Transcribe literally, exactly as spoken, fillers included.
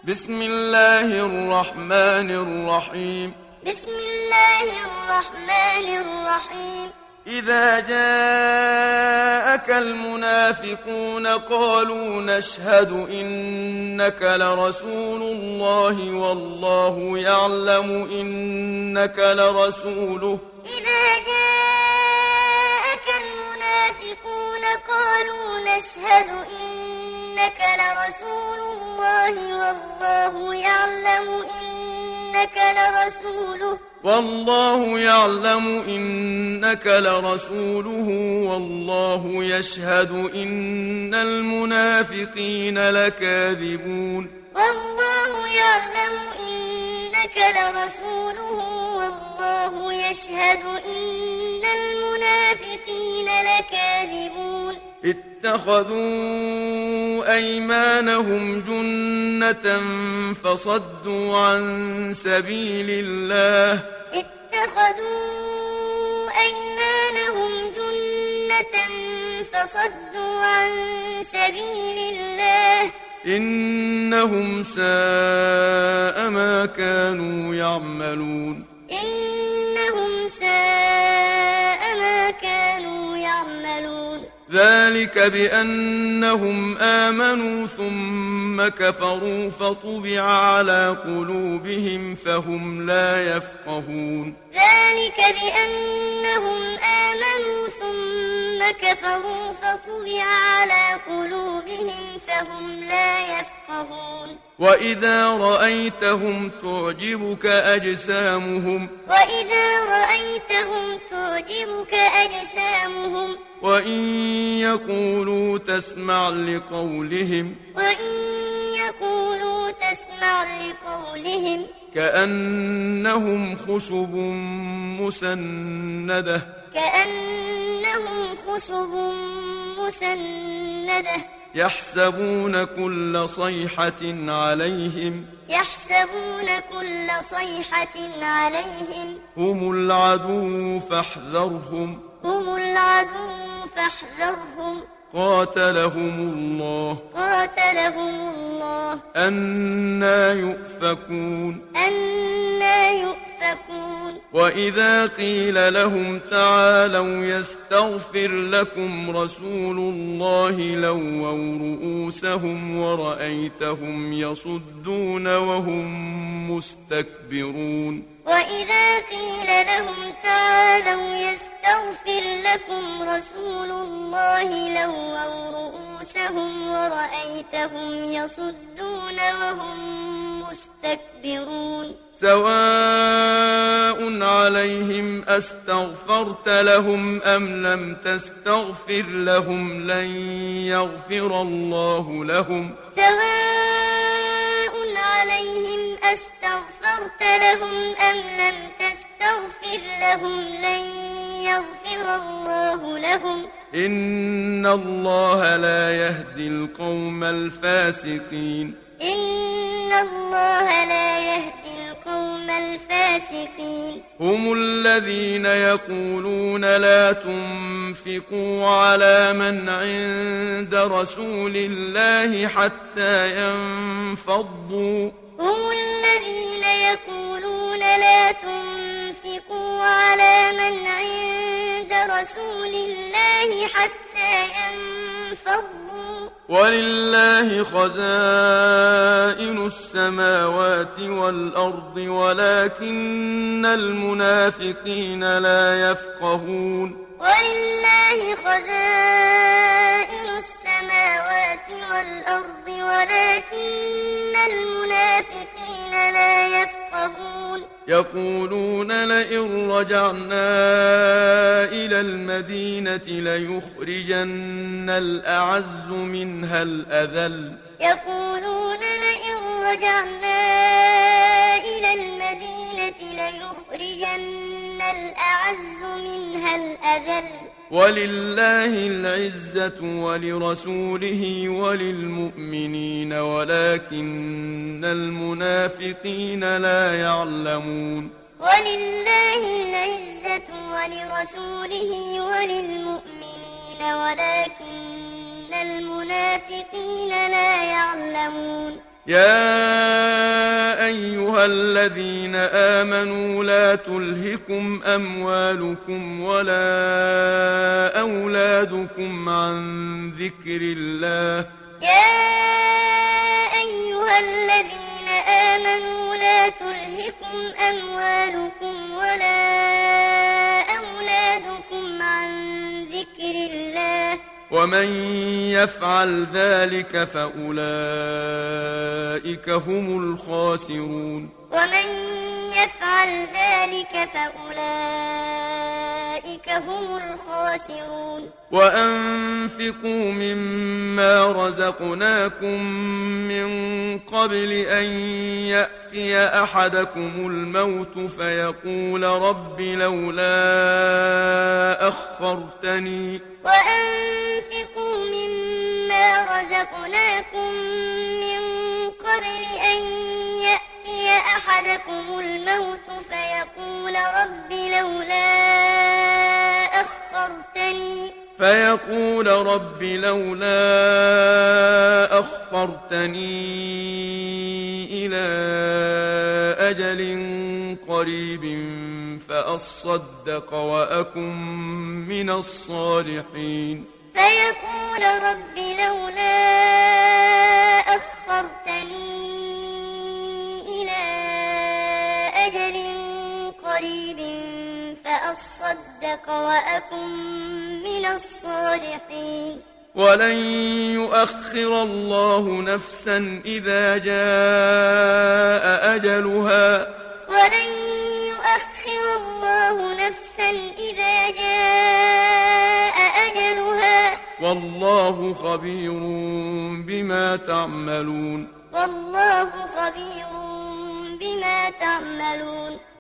بسم الله الرحمن الرحيم بسم الله الرحمن الرحيم إذا جاءك المنافقون قالوا نشهد إنك لرسول الله والله يعلم إنك لرسوله إذا جاءك المنافقون قالوا نشهد إنك لرسول الله والله يعلم إنك لرسوله والله يعلم إنك لرسوله والله يشهد إن المنافقين لكاذبون والله يعلم إنك لرسوله والله يشهد إن المنافقين لكاذبون اتخذوا أيمانهم جنة فصدوا عن سبيل الله اتخذوا أيمانهم جنة فصدوا عن سبيل الله إنهم ساء ما كانوا يعملون إنهم ساء ما كانوا يعملون ذلك بأنهم آمنوا ثم كفروا فطبع على قلوبهم فهم لا يفقهون ذلك بأنهم آمنوا ثم كفروا فطبع على قلوبهم فهم لا يفقهون وإذا رأيتهم تعجبك أجسامهم وإذا رأيتهم تعجبك أجسامهم وإن يقولوا تسمع لقولهم وإن يقولوا تسمع لقولهم كأنهم خشب مسندة كأنهم خشب مسندة يحسبون كل صيحة عليهم يحسبون كل صيحة عليهم هم العدو فاحذرهم هم العدو فاحذرهم قاتلهم الله قاتلهم الله أنى يؤفكون أنى يؤفكون وإذا قيل لهم تعالوا يستغفر لكم رسول الله لووا رؤوسهم ورأيتهم يصدون وهم مستكبرون وإذا قيل لهم تعالوا يستغفر لكم رسول الله لووا رؤوسهم ورأيتهم يصدون وهم مستكبرون سواء عليهم أستغفرت لهم أم لم تستغفر لهم لن يغفر الله لهم سواء عليهم أستغفرت لهم أم لم تستغفر لهم لن يغفر الله لهم إن الله لا يهدي القوم الفاسقين إن الله لا يهدي القوم الفاسقين هم الذين يقولون لا تنفقوا على من عند رسول الله حتى ينفضوا هم الذين يقولون لا تنفقوا على من عند رسول الله حتى ينفضوا ولله خزائن السماوات والأرض ولكن المنافقين لا يفقهون ولله خزائن السماوات والأرض ولكن المنافقين لا يفقهون يقولون لئن رجعنا إلى المدينة ليخرجن الأعز منها الأذل يقولون لئن رجعنا إلى المدينة ليخرجن الأعز منها الأذل ولله العزة ولرسوله وللمؤمنين ولكن المنافقين لا يعلمون ولله العزة ولرسوله وللمؤمنين ولكن المنافقين لا يعلمون ولله العزة ولرسوله وللمؤمنين ولكن المنافقين لا يعلمون يا أيها الذين آمنوا لا تلهكم أموالكم ولا أولادكم عن ذكر الله يا أيها الذين آمنوا لا تلهكم أموالكم ولا أولادكم عن ذكر الله ومن يفعل ذلك فأولئك هم الخاسرون ومن يفعل ذلك فأولئك هم الخاسرون وأنفقوا مما رزقناكم من قبل أن يأتي أحدكم الموت فيقول رب لولا أخرتني وأنفقوا مما رزقناكم من قبل أن يأتي أحدكم الموت فيقول رب لولا أخرتني فيقول رب لولا أخرتني إلى أجل قريب فأصدق وأكن من الصالحين فيقول رب لولا أخرتني إلى أجل قريب فأصدق وأكن من الصالحين ولن يؤخر الله نفسا إذا جاء أجلها ولن يؤخر الله نفسا إذا جاء أجلها والله خبير بما تعملون والله خبير بما تعملون